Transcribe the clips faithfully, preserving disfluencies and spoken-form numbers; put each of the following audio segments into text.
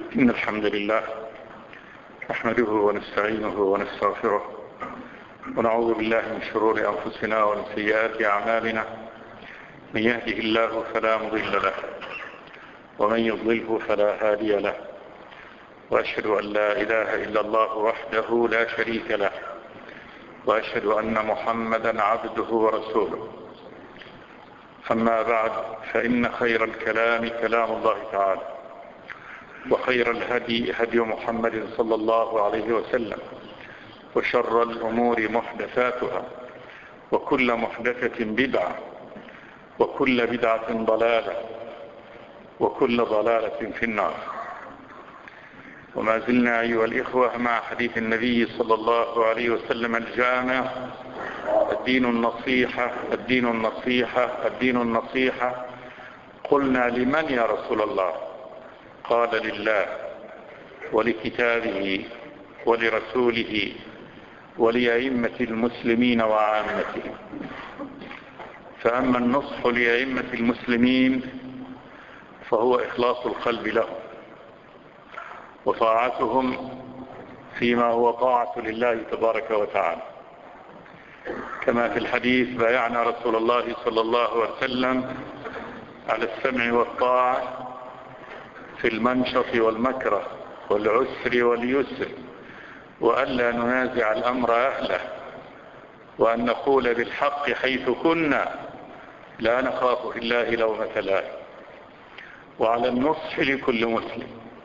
إن الحمد لله نحمده ونستعينه ونستغفره ونعوذ بالله من شرور أنفسنا ومن سيئات أعمالنا. من يهده الله فلا مضل له ومن يضلله فلا هادي له، وأشهد أن لا إله إلا الله وحده لا شريك له، وأشهد أن محمدا عبده ورسوله. أما بعد، فإن خير الكلام كلام الله تعالى، وخير الهدي هدي محمد صلى الله عليه وسلم، وشر الأمور محدثاتها، وكل محدثة بدعة، وكل بدعة ضلالة، وكل ضلالة في النار. وما زلنا أيها الإخوة مع حديث النبي صلى الله عليه وسلم الجامع: الدين النصيحة، الدين النصيحة، الدين النصيحة. قلنا: لمن يا رسول الله؟ قال: لله ولكتابه ولرسوله ولأئمة المسلمين وعامتهم. فأما النصح لأئمة المسلمين فهو إخلاص القلب لهم وطاعتهم فيما هو طاعة لله تبارك وتعالى، كما في الحديث: بايعنا رسول الله صلى الله عليه وسلم على السمع والطاعة في المنشط والمكره والعسر واليسر، وألا ننازع الأمر أهله، وأن نقول بالحق حيث كنا، لا نخاف في الله لومة لائم، وعلى النصح لكل مسلم.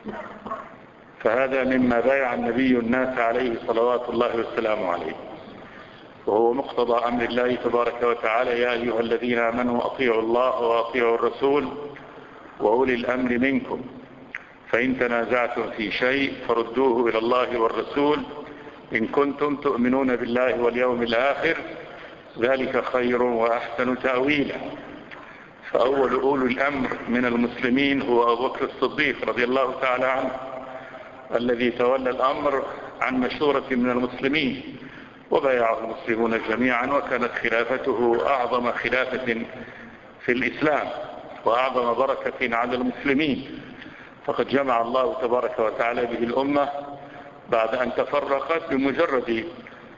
فهذا مما بايع النبي الناس عليه صلوات الله والسلام عليه، وهو مقتضى أمر الله تبارك وتعالى: يا أيها الذين آمنوا أطيعوا الله وأطيعوا الرسول وأولي الأمر منكم، فإن تنازعتم في شيء فردوه إلى الله والرسول إن كنتم تؤمنون بالله واليوم الآخر، ذلك خير وأحسن تأويلا. فأول أولي الأمر من المسلمين هو أبو بكر الصديق رضي الله تعالى عنه، الذي تولى الأمر عن مشورة من المسلمين، وبايعه المسلمون جميعا، وكانت خلافته أعظم خلافة في الإسلام وأعظم بركة على المسلمين، فقد جمع الله تبارك وتعالى به الأمة بعد أن تفرقت بمجرد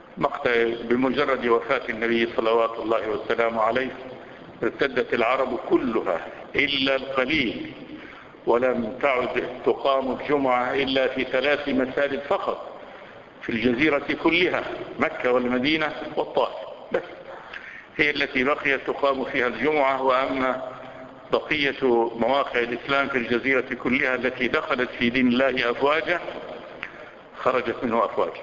بمجرد وفاة النبي صلوات الله والسلام عليه. ارتدت العرب كلها إلا القليل، ولم تعد تقام الجمعة إلا في ثلاث مساجد فقط في الجزيرة كلها: مكة والمدينة والطائف، بس هي التي بقيت تقام فيها الجمعة. وأما بقية مواقع الإسلام في الجزيرة كلها التي دخلت في دين الله أفواجا خرجت منه أفواجا،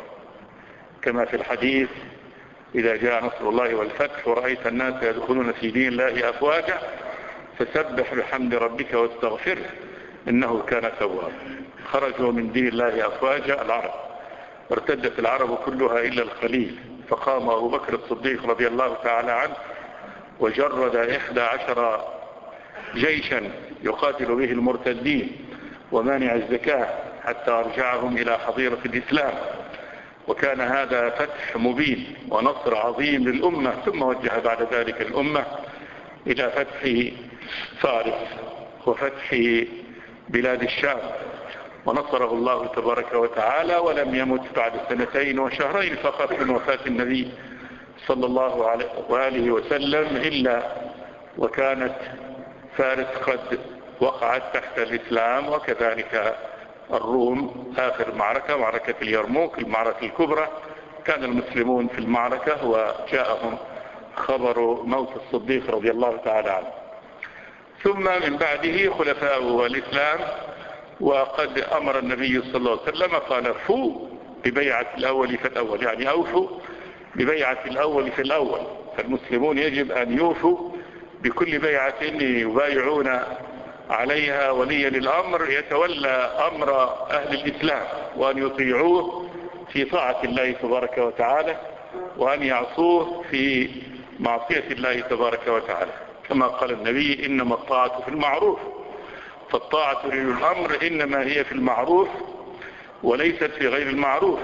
كما في الحديث: إذا جاء نصر الله والفتح ورأيت الناس يدخلون في دين الله أفواجا فسبح بحمد ربك واستغفره إنه كان توابا. خرجوا من دين الله أفواجا العرب، ارتدت العرب كلها إلا القليل، فقام أبو بكر الصديق رضي الله تعالى عنه وجرد إحدى عشر جيشا يقاتل به المرتدين ومانع الزكاة حتى أرجعهم إلى حظيرة الإسلام، وكان هذا فتح مبين ونصر عظيم للأمة. ثم وجه بعد ذلك الأمة إلى فتح فارس وفتح بلاد الشام، ونصره الله تبارك وتعالى، ولم يمت بعد سنتين وشهرين فقط من وفاة النبي صلى الله عليه وسلم إلا وكانت فارس قد وقعت تحت الإسلام، وكذلك الروم. آخر معركة معركة اليرموك، المعركة الكبرى، كان المسلمون في المعركة وجاءهم خبر موت الصديق رضي الله تعالى عنه. ثم من بعده خلفاء الإسلام، وقد أمر النبي صلى الله عليه وسلم قال: فوا ببيعة الأول في الأول، يعني أوفوا ببيعة الأول في الأول. فالمسلمون يجب أن يوفوا بكل بيعة يبايعون عليها وليا للأمر يتولى أمر أهل الإسلام، وأن يطيعوه في طاعة الله تبارك وتعالى، وأن يعصوه في معصية الله تبارك وتعالى، كما قال النبي: إنما الطاعة في المعروف. فالطاعة للأمر إنما هي في المعروف وليست في غير المعروف،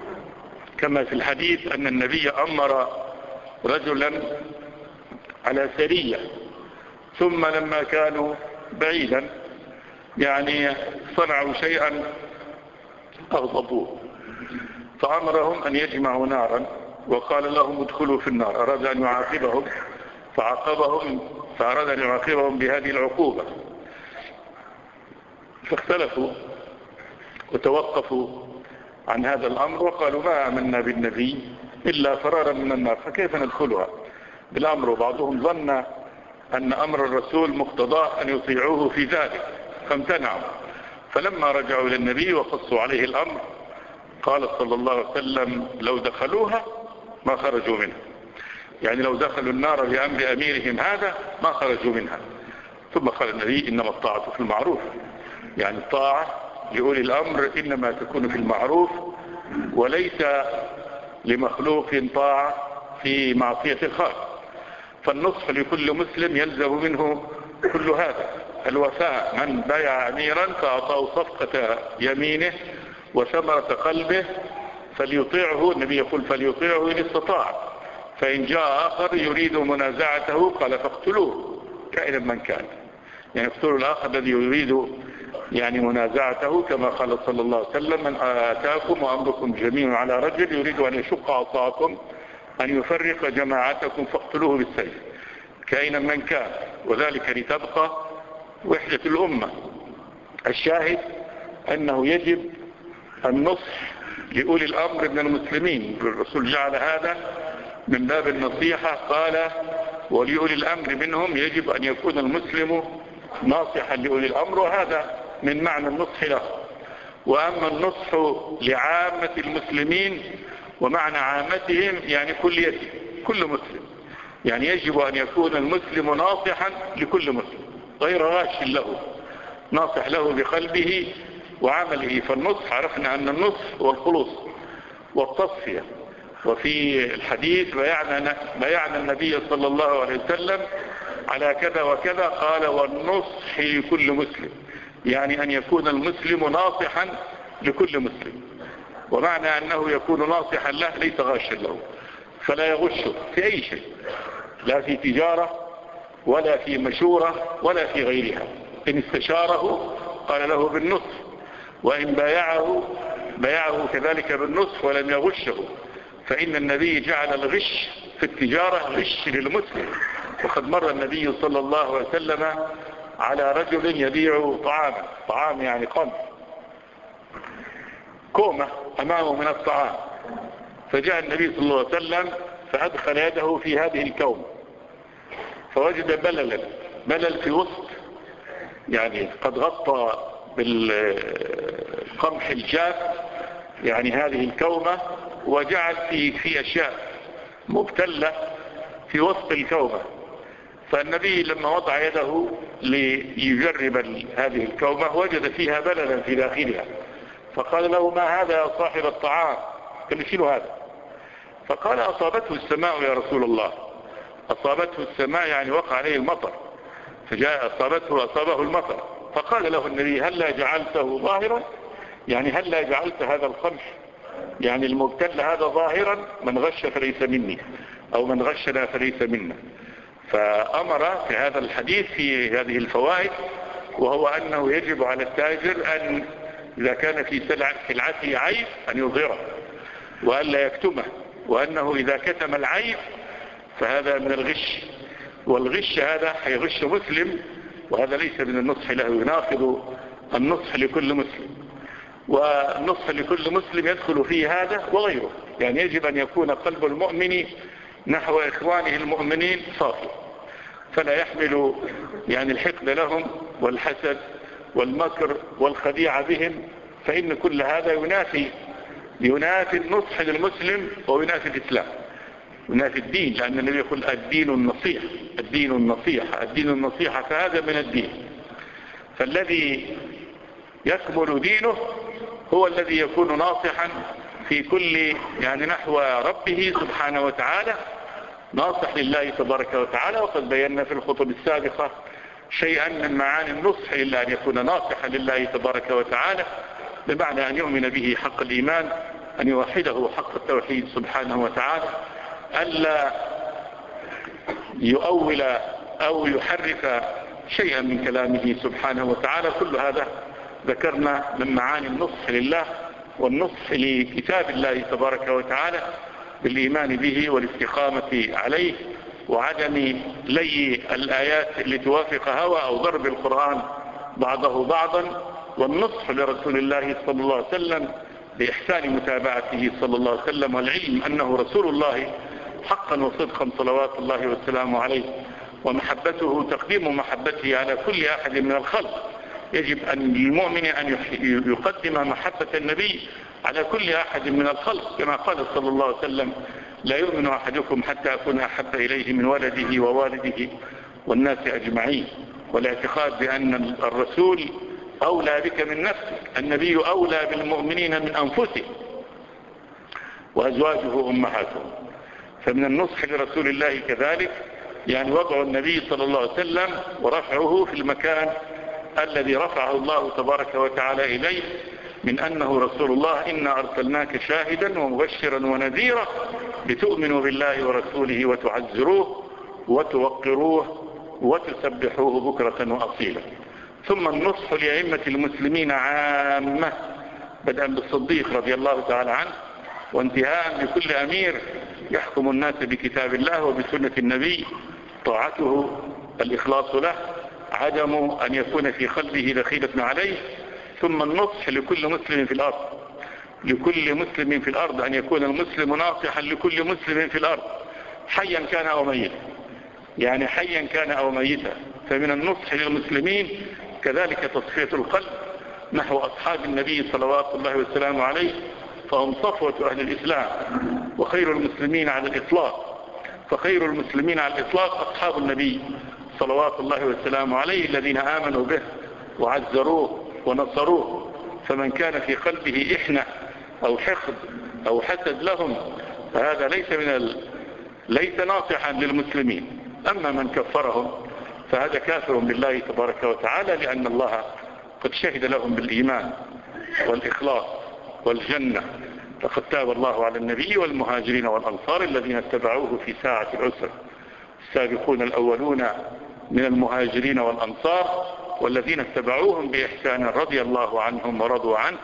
كما في الحديث أن النبي أمر رجلا على سرية، ثم لما كانوا بعيدا يعني صنعوا شيئا أغضبوه، فأمرهم أن يجمعوا نارا وقال لهم ادخلوا في النار. أراد أن يعاقبهم فعاقبهم فأراد أن يعاقبهم بهذه العقوبة، فاختلفوا وتوقفوا عن هذا الأمر وقالوا ما آمنا بالنبي إلا فرارا من النار فكيف ندخلها بالأمر. وبعضهم ظن أن أمر الرسول مقتضاه أن يطيعوه في ذلك فامتنعوا، فلما رجعوا إلى النبي وقصوا عليه الأمر قال صلى الله عليه وسلم لو دخلوها ما خرجوا منها، يعني لو دخلوا النار بأمر أميرهم هذا ما خرجوا منها. ثم قال النبي إنما الطاعة في المعروف، يعني الطاعة لأولي الأمر إنما تكون في المعروف وليس لمخلوق طاعة في معصية الخالق. فالنصح لكل مسلم يلزم منه كل هذا الوفاء. من بايع أميرا فأعطاه صفقة يمينه وثمرة قلبه فليطيعه، النبي يقول فليطيعه إن استطاع، فإن جاء آخر يريد منازعته قال فاقتلوه كائنا من كان، يعني اقتلوا الآخر الذي يريد يعني منازعته، كما قال صلى الله عليه وسلم من آتاكم وأمركم جميع على رجل يريد أن يشق عصاكم أن يفرق جماعتكم فاقتلوه بالسيف كائنا من كان، وذلك لتبقى وحدة الأمة. الشاهد أنه يجب النصح لأولي الأمر من المسلمين، الرسول جعل هذا من باب النصيحة، قال ولأولي الأمر منهم يجب أن يكون المسلم ناصحا لأولي الأمر، وهذا من معنى النصح له. وأما النصح لعامة المسلمين ومعنى عامتهم يعني كل كل مسلم، يعني يجب أن يكون المسلم ناصحا لكل مسلم غير غاش له، ناصح له بقلبه وعمله. فالنصح عرفنا أن النصح هو الخلوص والتصفية، وفي الحديث بيعنا, بيعنا النبي صلى الله عليه وسلم على كذا وكذا، قال والنصح لكل مسلم، يعني أن يكون المسلم ناصحا لكل مسلم، ومعنى أنه يكون ناصحا له ليس غاشا له، فلا يغشه في أي شيء، لا في تجارة ولا في مشورة ولا في غيرها. إن استشاره قال له بالنصح، وإن بايعه بايعه كذلك بالنصح ولم يغشه، فإن النبي جعل الغش في التجارة غش للمسلم. وقد مر النبي صلى الله عليه وسلم على رجل يبيع طعاما، طعام يعني قمح، كومة أمامه من الطعام، فجاء النبي صلى الله عليه وسلم فأدخل يده في هذه الكومة فوجد بللا بلل في وسط، يعني قد غطى بالقمح الجاف يعني هذه الكومة، وجعل في في أشياء مبتلة في وسط الكومة. فالنبي لما وضع يده ليجرب هذه الكومة وجد فيها بللا في داخلها، فقال له ما هذا يا صاحب الطعام؟ قال شيل هذا. فقال أصابته السماء يا رسول الله. أصابته السماء يعني وقع عليه المطر، فجاء أصابته أصابه المطر. فقال له النبي هل لا جعلته ظاهرا، يعني هل لا جعلت هذا القمح يعني المبتل هذا ظاهرا، من غش فليس مني أو من غشنا فليس منا. فأمر في هذا الحديث في هذه الفوائد، وهو أنه يجب على التاجر أن إذا كان في سلعته عيب أن يظهره وأن لا يكتمه، وأنه إذا كتم العيب فهذا من الغش، والغش هذا حيغش مسلم، وهذا ليس من النصح له، يناقض النصح لكل مسلم. والنصح لكل مسلم يدخل فيه هذا وغيره، يعني يجب أن يكون قلب المؤمن نحو إخوانه المؤمنين صافي، فلا يحمل يعني الحقد لهم والحسد والمكر والخديعة بهم، فإن كل هذا ينافي ينافي النصح للمسلم وينافي الإسلام، ينافي الدين، لأن النبي يقول الدين النصيحة الدين النصيحة الدين النصيحة فهذا من الدين. فالذي يكمل دينه هو الذي يكون ناصحا في كل يعني نحو ربه سبحانه وتعالى، ناصح لله تبارك وتعالى. وقد بينا في الخطب السابقة شيئا من معاني النصح، إلا أن يكون ناصحا لله تبارك وتعالى بمعنى أن يؤمن به حق الإيمان، أن يوحده حق التوحيد سبحانه وتعالى، ألا يؤول أو يحرف شيئا من كلامه سبحانه وتعالى. كل هذا ذكرنا من معاني النصح لله والنصح لكتاب الله تبارك وتعالى بالإيمان به والاستقامة عليه وعدم لي الآيات اللي توافق هوى أو ضرب القرآن بعضه بعضا، والنصح لرسول الله صلى الله عليه وسلم بإحسان متابعته صلى الله عليه وسلم، والعلم أنه رسول الله حقا وصدقا صلوات الله والسلام عليه، ومحبته تقديم محبته على كل أحد من الخلق. يجب أن للمؤمن أن يقدم محبة النبي على كل أحد من الخلق، كما قال صلى الله عليه وسلم: لا يؤمن أحدكم حتى أكون أحب إليه من ولده ووالده والناس أجمعين. والاعتقاد بأن الرسول أولى بك من نفسك، النبي أولى بالمؤمنين من أنفسهم وأزواجه أمهاتهم. فمن النصح لرسول الله كذلك يعني وضع النبي صلى الله عليه وسلم ورفعه في المكان الذي رفعه الله تبارك وتعالى إليه من أنه رسول الله: إنا أرسلناك شاهدا ومبشرا ونذيرا لتؤمنوا بالله ورسوله وتعزروه وتوقروه وتسبحوه بكرة وأصيلا. ثم النصح لأئمة المسلمين عامة بدءا بالصديق رضي الله تعالى عنه وانتهاء بكل أمير يحكم الناس بكتاب الله وبسنة النبي، طاعته، الإخلاص له، عدم أن يكون في قلبه دخيلة عليه. ثم النصح لكل مسلم في الأرض، لكل مسلم في الأرض أن يكون المسلم ناصحا لكل مسلم في الأرض حيا كان أو ميتا، يعني حيا كان أو ميتا. فمن النصح للمسلمين كذلك تصفية القلب نحو أصحاب النبي صلوات الله والسلام عليه، فهم صفوة أهل الإسلام وخير المسلمين على الإطلاق. فخير المسلمين على الإطلاق أصحاب النبي صلوات الله والسلام عليه الذين آمنوا به وعزروه ونصروه. فمن كان في قلبه إحنة أو حقد أو حسد لهم فهذا ليس من ال... ليس ناصحا للمسلمين. أما من كفرهم فهذا كافر بالله تبارك وتعالى، لأن الله قد شهد لهم بالإيمان والإخلاص والجنة. لقد تاب الله على النبي والمهاجرين والأنصار الذين اتبعوه في ساعة العسر، السابقون الأولون من المهاجرين والأنصار والذين اتبعوهم بإحسان رضي الله عنهم ورضوا عنه،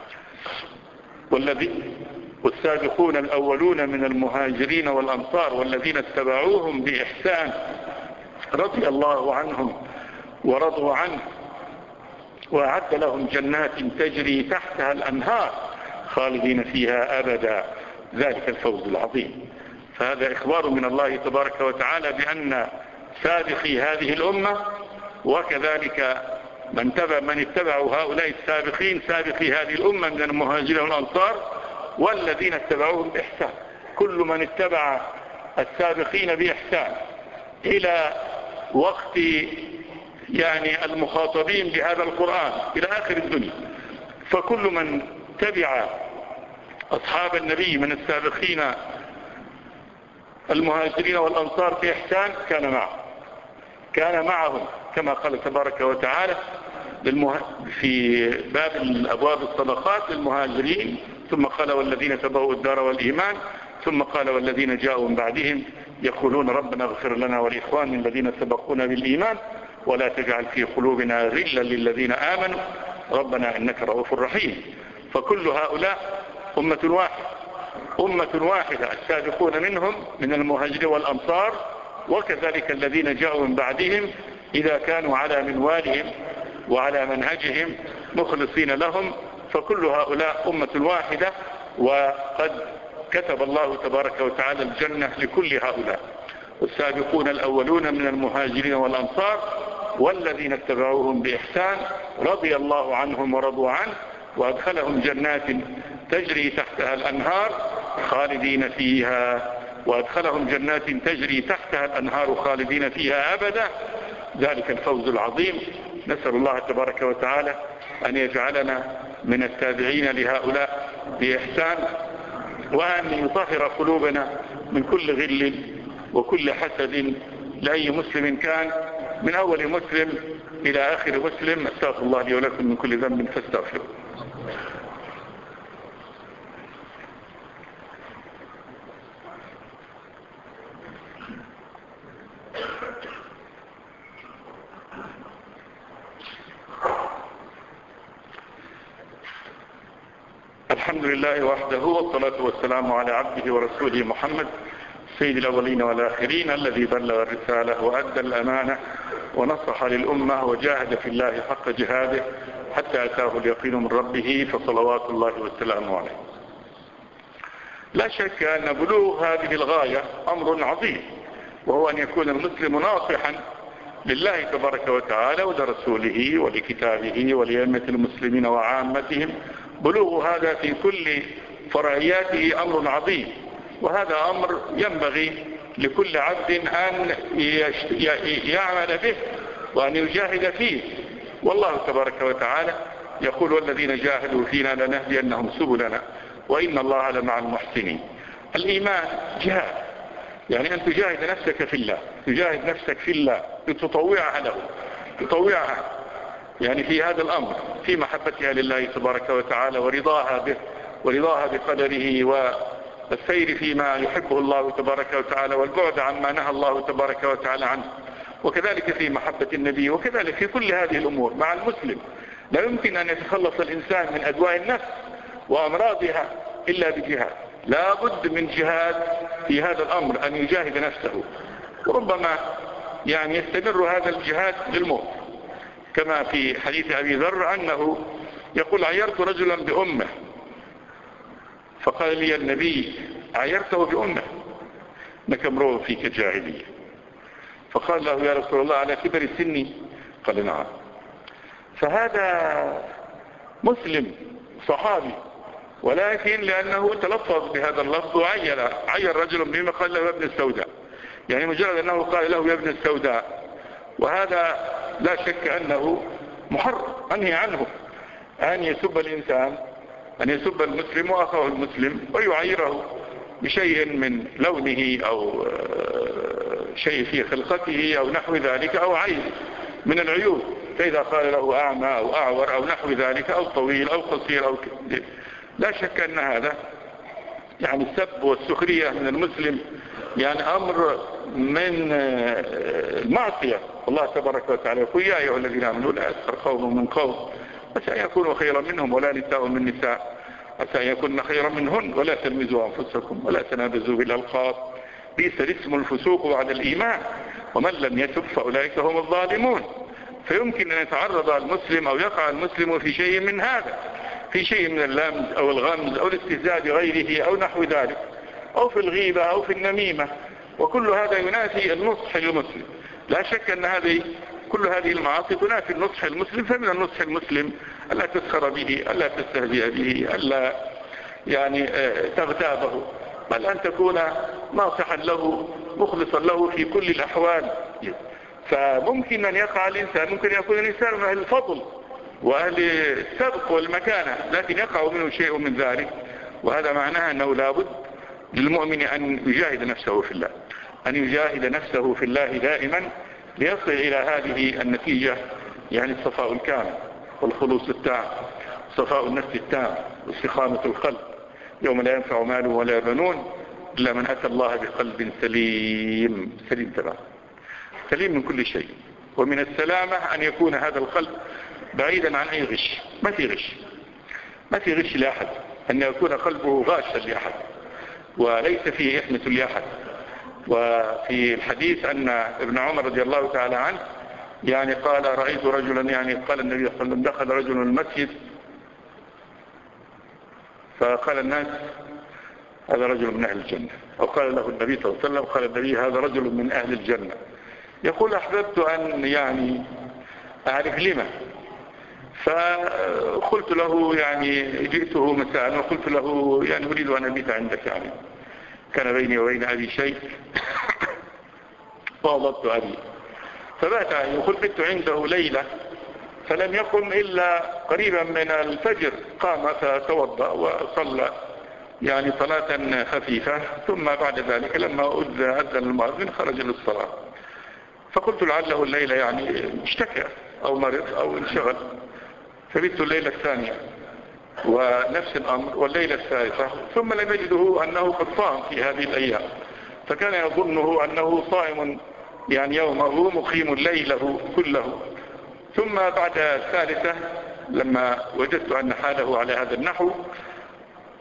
والذي والسابقون الأولون من المهاجرين والأنصار والذين اتبعوهم بإحسان رضي الله عنهم ورضوا عنه، وأعد لهم جنات تجري تحتها الأنهار خالدين فيها أبدا، ذلك الفوز العظيم. فهذا إخبار من الله تبارك وتعالى بأن سابقي هذه الأمة وكذلك من تبع من اتبعوا هؤلاء السابقين سابقي هذه الأمة من المهاجرين والأنصار والذين اتبعوهم بإحسان، كل من اتبع السابقين بإحسان إلى وقت يعني المخاطبين بهذا القرآن إلى آخر الدنيا. فكل من تبع أصحاب النبي من السابقين المهاجرين والأنصار بإحسان كان معهم كان معهم كما قال تبارك وتعالى في باب الأبواب الصدقات للمهاجرين، ثم قال والذين تبعوا الدار والإيمان، ثم قال والذين جاءوا من بعدهم يقولون ربنا اغفر لنا ولإخواننا الذين سبقونا بالإيمان ولا تجعل في قلوبنا غلا للذين آمنوا ربنا إنك رؤوف رحيم. فكل هؤلاء أمة واحدة أمة واحدة السابقون منهم من المهاجرين والأنصار وكذلك الذين جاءوا من بعدهم إذا كانوا على منوالهم وعلى منهجهم مخلصين لهم، فكل هؤلاء أمة واحدة وقد كتب الله تبارك وتعالى الجنة لكل هؤلاء. والسابقون الأولون من المهاجرين والأنصار والذين اتبعوهم بإحسان رضي الله عنهم ورضوا عنه وأدخلهم جنات تجري تحتها الأنهار خالدين فيها وأدخلهم جنات تجري تحتها الأنهار خالدين فيها أبدا، ذلك الفوز العظيم. نسأل الله تبارك وتعالى أن يجعلنا من التابعين لهؤلاء بإحسان، وأن يطهر قلوبنا من كل غل وكل حسد لأي مسلم كان من أول مسلم إلى آخر مسلم. أستغفر الله لي ولكم من كل ذنب فاستغفروا. الحمد لله وحده، والصلاة والسلام على عبده ورسوله محمد سيد الأولين والآخرين، الذي بلغ الرسالة وأدى الأمانة ونصح للأمة وجاهد في الله حق جهاده حتى أتاه اليقين من ربه، فصلوات الله والسلام عليه. لا شك أن بلوغ هذه الغاية أمر عظيم، وهو أن يكون المسلم ناصحا لله تبارك وتعالى ولرسوله ولكتابه ولأئمة المسلمين وعامتهم. بلوغ هذا في كل فرعياته أمر عظيم، وهذا أمر ينبغي لكل عبد أن يعمل به وأن يجاهد فيه. والله تبارك وتعالى يقول: والذين جاهدوا فينا لنهدينهم سبلنا وإن الله لمع المحسنين. الإيمان جهاد، يعني أن تجاهد نفسك في الله، تجاهد نفسك في الله، تطوعها له، تطوعها يعني في هذا الأمر، في محبتها لله تبارك وتعالى ورضاها به ورضاها بقدره والسير فيما يحبه الله تبارك وتعالى والبعد عما نهى الله تبارك وتعالى عنه، وكذلك في محبة النبي، وكذلك في كل هذه الأمور مع المسلم. لا يمكن أن يتخلص الإنسان من أدواء النفس وأمراضها إلا بجهاد. لا بد من جهاد في هذا الأمر، أن يجاهد نفسه، وربما يعني يستمر هذا الجهاد للموت، كما في حديث أبي ذر أنه يقول: عيرت رجلا بأمه، فقال لي النبي: عيرته بأمه إنك امرؤ فيك جاهلية. فقال له: يا رسول الله على كبر سني؟ قال: نعم. فهذا مسلم صحابي، ولكن لأنه تلفظ بهذا اللفظ وعير عير رجل بما قال له: يا ابن السوداء، يعني مجرد أنه قال له: يا ابن السوداء، وهذا لا شك أنه محرم أنهي عنه، أن يسب الإنسان، أن يسب المسلم وأخاه المسلم ويعيره بشيء من لونه أو شيء في خلقته أو نحو ذلك، أو عيب من العيوب، فإذا قال له أعمى أو أعور أو نحو ذلك أو طويل أو قصير أو كبير، لا شك أن هذا يعني السب والسخرية من المسلم يعني أمر من المعصية. الله تبارك وتعالى يقول: يا أيها الذين آمنوا لا يسخر قوم من قوم عسى أن يكونوا خيرا منهم ولا نساء من نساء عسى أن يكون خيرا منهن ولا تلمزوا أنفسكم ولا تنابزوا بالألقاب بئس الاسم الفسوق بعد الإيمان ومن لم يتب فأولئك هم الظالمون. فيمكن أن يتعرض المسلم أو يقع المسلم في شيء من هذا، في شيء من اللمز أو الغمز أو الاستهزاء بغيره أو نحو ذلك، أو في الغيبة أو في النميمة، وكل هذا ينافي النصح للمسلم. لا شك أن هذه كل هذه المعاصي تنافي النصح المسلم. فمن النصح المسلم ألا تسخر به، ألا تستهزئ به، ألا يعني تغتابه، بل أن تكون ناصحا له مخلصا له في كل الأحوال. فممكن أن يقع الإنسان، ممكن يكون الإنسان من أهل الفضل وأهل السبق والمكانة، لكن يقع منه شيء من ذلك، وهذا معناه أنه لابد للمؤمن أن يجاهد نفسه في الله، أن يجاهد نفسه في الله دائما ليصل إلى هذه النتيجة، يعني الصفاء الكامل والخلوص التام، صفاء النفس التام واستقامة القلب، يوم لا ينفع مال ولا بنون إلا من أتى الله بقلب سليم. سليم تمام، سليم من كل شيء. ومن السلامة أن يكون هذا القلب بعيدا عن أي غش، ما في غش، ما في غش لأحد، أن يكون قلبه غاشا لأحد وليس فيه إحمة لأحد. وفي الحديث أن ابن عمر رضي الله تعالى عنه يعني قال: رأيت رجلا، يعني قال النبي صلى الله عليه وسلم: دخل رجل المسجد فقال الناس: هذا رجل من أهل الجنة، أو قال له النبي صلى الله عليه وسلم، قال النبي: هذا رجل من أهل الجنة. يقول: أحببت أن يعني أعرف لما، فقلت له يعني جئته مساء وقلت له يعني أريد أن أبيت عندك، يعني كان بيني وبين أبي شيء فأضبت أبي فبات عني، وقلت بت عنده ليلة فلم يقم إلا قريبا من الفجر، قام فتوضأ وصلى يعني صلاة خفيفة، ثم بعد ذلك لما أذن المؤذن خرج للصلاة. فقلت لعله الليلة يعني اشتكى أو مرض أو انشغل، فبت الليلة الثانية ونفس الأمر، والليلة الثالثة، ثم لم يجده أنه قد صام في هذه الأيام، فكان يظنه أنه صائم يعني يومه مقيم ليله كله. ثم بعد الثالثة لما وجدت أن حاله على هذا النحو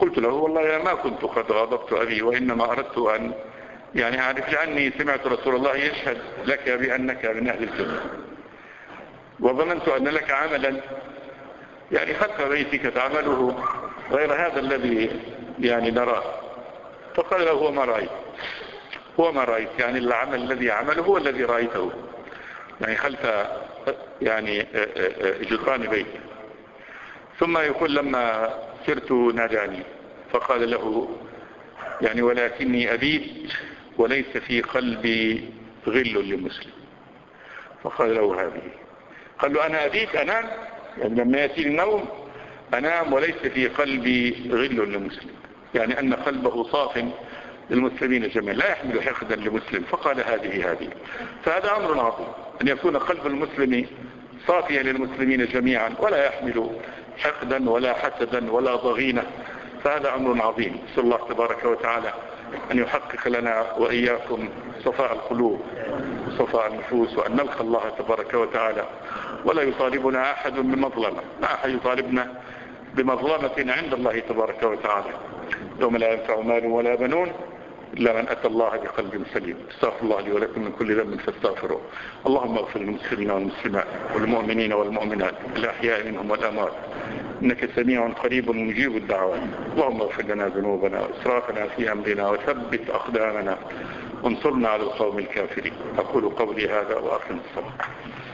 قلت له والله ما كنت قد غضبت أبي، وإنما أردت أن يعني أعرف، لأني سمعت رسول الله يشهد لك بأنك من أهل الجنة، وظننت أن لك عملا يعني خلف بيتك تعمله غير هذا الذي يعني نراه. فقال له هو ما رأيت، هو ما رأيت يعني العمل الذي عمله هو الذي رأيته، يعني خلف يعني جدران بيته. ثم يقول لما سرت ناداني فقال له يعني ولكني أبيت وليس في قلبي غل لمسلم. فقال له هذه، قال له أنا أبيت أنام، يعني لما يأتي النوم أنام وليس في قلبي غل لمسلم، يعني أن قلبه صاف للمسلمين جميعا لا يحمل حقدا لمسلم. فقال هذه هذه فهذا أمر عظيم أن يكون قلب المسلم صافيا للمسلمين جميعا ولا يحمل حقدا ولا حسدا ولا ضغينة، فهذا أمر عظيم. نسأل الله تبارك وتعالى أن يحقق لنا وإياكم صفاء القلوب وصفاء النفوس، وأن نلقى الله تبارك وتعالى ولا يطالبنا أحد بمظلمة، ما أحد يطالبنا بمظلمة عند الله تبارك وتعالى يوم لا ينفع مال ولا بنون إلا من أتى الله بقلب سليم. استغفر الله لي ولكم من كل ذنب فاستغفروه. اللهم اغفر للمسلمين والمسلمات والمؤمنين والمؤمنات الأحياء منهم والأموات إنك سميع قريب مجيب الدعوات. اللهم اغفر لنا ذنوبنا وإسرافنا في أمرنا وثبت أقدامنا وانصرنا على القوم الكافرين. أقول قولي هذا وأقم الصلاة.